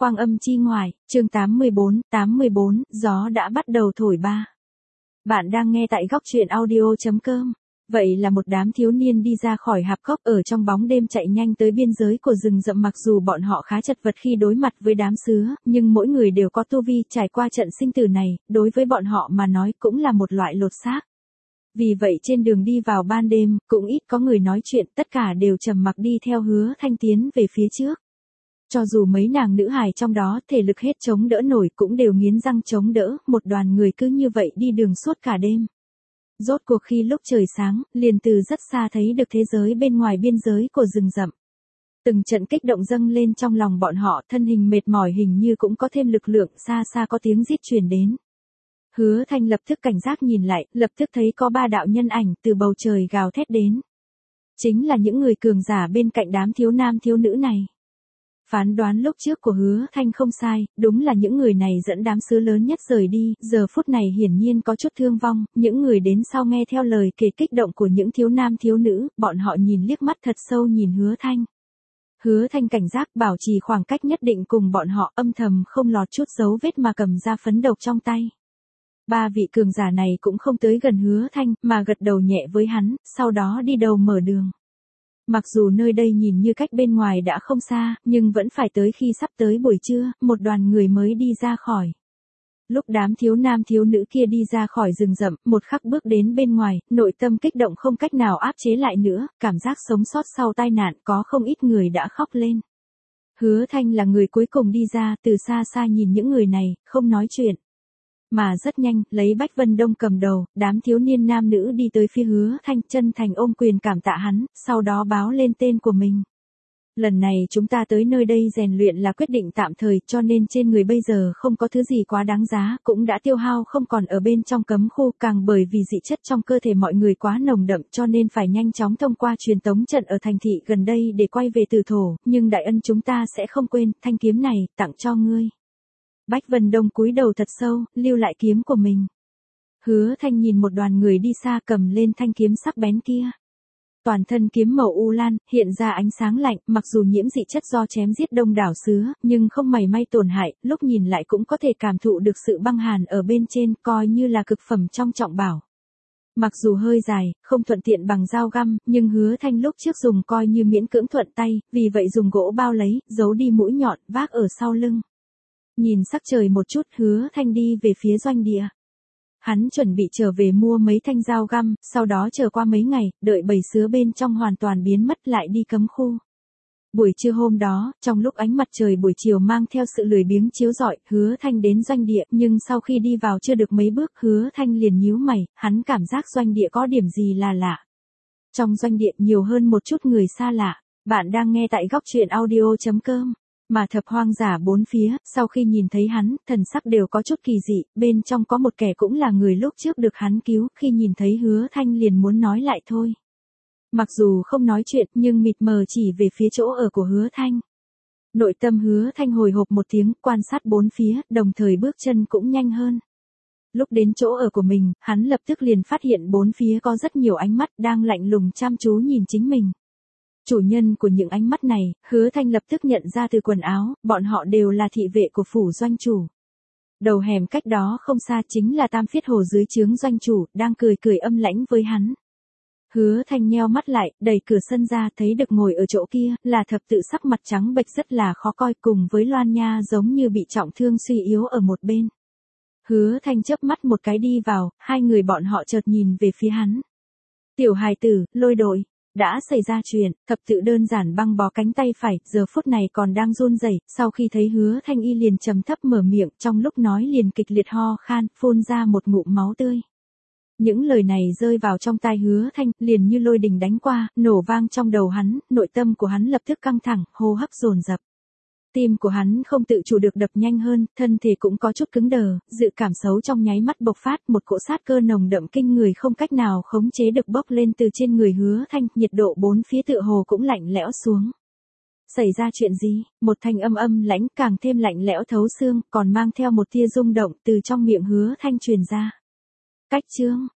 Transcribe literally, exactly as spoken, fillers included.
Quang âm chi ngoại, chương tám mươi bốn, tám mươi bốn, gió đã bắt đầu thổi ba. Bạn đang nghe tại góc truyện audio.com. Vậy là một đám thiếu niên đi ra khỏi hạp cốc ở trong bóng đêm chạy nhanh tới biên giới của rừng rậm, mặc dù bọn họ khá chật vật khi đối mặt với đám sứa, nhưng mỗi người đều có tu vi, trải qua trận sinh tử này, đối với bọn họ mà nói cũng là một loại lột xác. Vì vậy trên đường đi vào ban đêm, cũng ít có người nói chuyện, tất cả đều trầm mặc đi theo Hứa Thanh tiến về phía trước. Cho dù mấy nàng nữ hài trong đó thể lực hết chống đỡ nổi cũng đều nghiến răng chống đỡ, một đoàn người cứ như vậy đi đường suốt cả đêm. Rốt cuộc khi lúc trời sáng, liền từ rất xa thấy được thế giới bên ngoài biên giới của rừng rậm. Từng trận kích động dâng lên trong lòng bọn họ, thân hình mệt mỏi hình như cũng có thêm lực lượng, xa xa có tiếng rít truyền đến. Hứa Thanh lập tức cảnh giác nhìn lại, lập tức thấy có ba đạo nhân ảnh từ bầu trời gào thét đến. Chính là những người cường giả bên cạnh đám thiếu nam thiếu nữ này. Phán đoán lúc trước của Hứa Thanh không sai, đúng là những người này dẫn đám sứa lớn nhất rời đi, giờ phút này hiển nhiên có chút thương vong, những người đến sau nghe theo lời kể kích động của những thiếu nam thiếu nữ, bọn họ nhìn liếc mắt thật sâu nhìn Hứa Thanh. Hứa Thanh cảnh giác bảo trì khoảng cách nhất định cùng bọn họ, âm thầm không lọt chút dấu vết mà cầm ra phấn độc trong tay. Ba vị cường giả này cũng không tới gần Hứa Thanh, mà gật đầu nhẹ với hắn, sau đó đi đầu mở đường. Mặc dù nơi đây nhìn như cách bên ngoài đã không xa, nhưng vẫn phải tới khi sắp tới buổi trưa, một đoàn người mới đi ra khỏi. Lúc đám thiếu nam thiếu nữ kia đi ra khỏi rừng rậm, một khắc bước đến bên ngoài, nội tâm kích động không cách nào áp chế lại nữa, cảm giác sống sót sau tai nạn, có không ít người đã khóc lên. Hứa Thanh là người cuối cùng đi ra, từ xa xa nhìn những người này, không nói chuyện. Mà rất nhanh, lấy Bách Vân Đông cầm đầu, đám thiếu niên nam nữ đi tới phía Hứa Thanh, chân thành ôm quyền cảm tạ hắn, sau đó báo lên tên của mình. Lần này chúng ta tới nơi đây rèn luyện là quyết định tạm thời, cho nên trên người bây giờ không có thứ gì quá đáng giá, cũng đã tiêu hao không còn ở bên trong cấm khu, càng bởi vì dị chất trong cơ thể mọi người quá nồng đậm cho nên phải nhanh chóng thông qua truyền tống trận ở thành thị gần đây để quay về Tử Thổ, nhưng đại ân chúng ta sẽ không quên, thanh kiếm này, tặng cho ngươi. Bách Vân Đông cúi đầu thật sâu, lưu lại kiếm của mình. Hứa Thanh nhìn một đoàn người đi xa cầm lên thanh kiếm sắc bén kia. Toàn thân kiếm màu u lan, hiện ra ánh sáng lạnh, mặc dù nhiễm dị chất do chém giết đông đảo sứa, nhưng không mảy may tổn hại, lúc nhìn lại cũng có thể cảm thụ được sự băng hàn ở bên trên, coi như là cực phẩm trong trọng bảo. Mặc dù hơi dài, không thuận tiện bằng dao găm, nhưng Hứa Thanh lúc trước dùng coi như miễn cưỡng thuận tay, vì vậy dùng gỗ bao lấy, giấu đi mũi nhọn, vác ở sau lưng. Nhìn sắc trời một chút, Hứa Thanh đi về phía doanh địa. Hắn chuẩn bị trở về mua mấy thanh dao găm, sau đó chờ qua mấy ngày, đợi bầy sứa bên trong hoàn toàn biến mất lại đi cấm khu. Buổi trưa hôm đó, trong lúc ánh mặt trời buổi chiều mang theo sự lười biếng chiếu rọi, Hứa Thanh đến doanh địa, nhưng sau khi đi vào chưa được mấy bước, Hứa Thanh liền nhíu mày, hắn cảm giác doanh địa có điểm gì là lạ. Trong doanh địa nhiều hơn một chút người xa lạ. Bạn đang nghe tại góc truyện audio.com. Mà thập hoang giả bốn phía, sau khi nhìn thấy hắn, thần sắc đều có chút kỳ dị, bên trong có một kẻ cũng là người lúc trước được hắn cứu, khi nhìn thấy Hứa Thanh liền muốn nói lại thôi. Mặc dù không nói chuyện, nhưng mịt mờ chỉ về phía chỗ ở của Hứa Thanh. Nội tâm Hứa Thanh hồi hộp một tiếng, quan sát bốn phía, đồng thời bước chân cũng nhanh hơn. Lúc đến chỗ ở của mình, hắn lập tức liền phát hiện bốn phía có rất nhiều ánh mắt đang lạnh lùng chăm chú nhìn chính mình. Chủ nhân của những ánh mắt này, Hứa Thanh lập tức nhận ra từ quần áo, bọn họ đều là thị vệ của phủ doanh chủ. Đầu hẻm cách đó không xa chính là Tam Phiết Hồ dưới trướng doanh chủ, đang cười cười âm lãnh với hắn. Hứa Thanh nheo mắt lại, đẩy cửa sân ra, thấy được ngồi ở chỗ kia, là thập tự sắc mặt trắng bệch rất là khó coi, cùng với Loan Nha giống như bị trọng thương suy yếu ở một bên. Hứa Thanh chớp mắt một cái đi vào, hai người bọn họ chợt nhìn về phía hắn. Tiểu hài tử, Lôi Đội. Đã xảy ra chuyện, thập tự đơn giản băng bó cánh tay phải, giờ phút này còn đang run rẩy. Sau khi thấy Hứa Thanh y liền trầm thấp mở miệng, trong lúc nói liền kịch liệt ho khan, phun ra một ngụm máu tươi. Những lời này rơi vào trong tai Hứa Thanh, liền như lôi đình đánh qua, nổ vang trong đầu hắn, nội tâm của hắn lập tức căng thẳng, hô hấp dồn dập. Tim của hắn không tự chủ được đập nhanh hơn, thân thể cũng có chút cứng đờ, dự cảm xấu trong nháy mắt bộc phát, một cỗ sát cơ nồng đậm kinh người không cách nào khống chế được bốc lên từ trên người Hứa Thanh, nhiệt độ bốn phía tựa hồ cũng lạnh lẽo xuống. Xảy ra chuyện gì? Một thanh âm âm lãnh càng thêm lạnh lẽo thấu xương, còn mang theo một tia rung động từ trong miệng Hứa Thanh truyền ra. Cách chương,